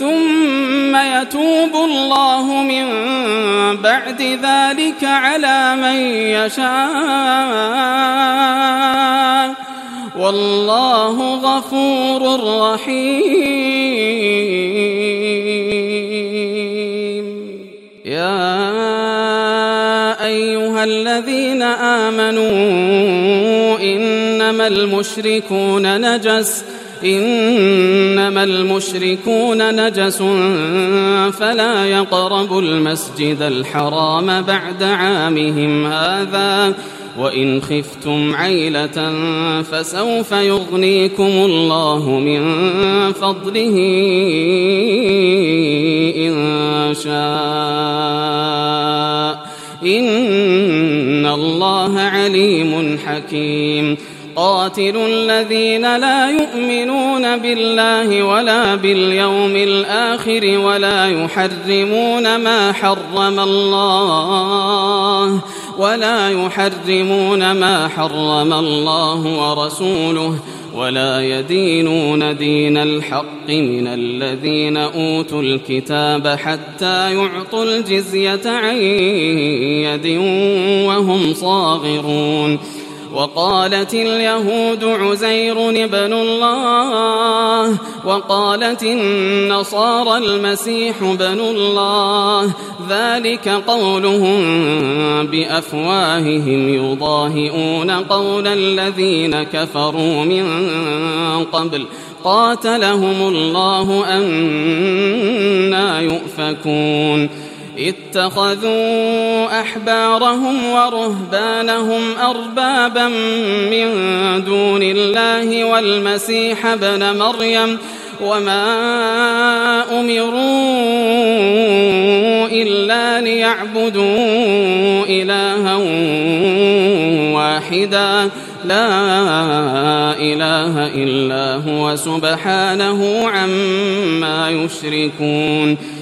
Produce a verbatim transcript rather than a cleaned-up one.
ثم يتوب الله من بعد ذلك على من يشاء والله غفور رحيم. يا أيها الذين آمنوا إنما المشركون نجس إنما المشركون نجس فلا يقربوا المسجد الحرام بعد عامهم هذا وإن خفتم عيلة فسوف يغنيكم الله من فضله إن شاء إن الله عليم حكيم. قاتلوا الذين لا يؤمنون بالله ولا باليوم الآخر ولا يحرمون ما حرم الله ولا يحرمون ما حرم الله ورسوله ولا يدينون دين الحق من الذين أوتوا الكتاب حتى يعطوا الجزية عن يد وهم صاغرون. وقالت اليهود عزير ابن الله وقالت النصارى المسيح ابن الله ذلك قولهم بأفواههم يضاهئون قول الذين كفروا من قبل قاتلهم الله أنى يؤفكون. اتخذوا أحبارهم ورهبانهم أربابا من دون الله والمسيح ابن مريم وما أمروا إلا ليعبدوا إلها واحدا لا إله إلا هو سبحانه عما يشركون.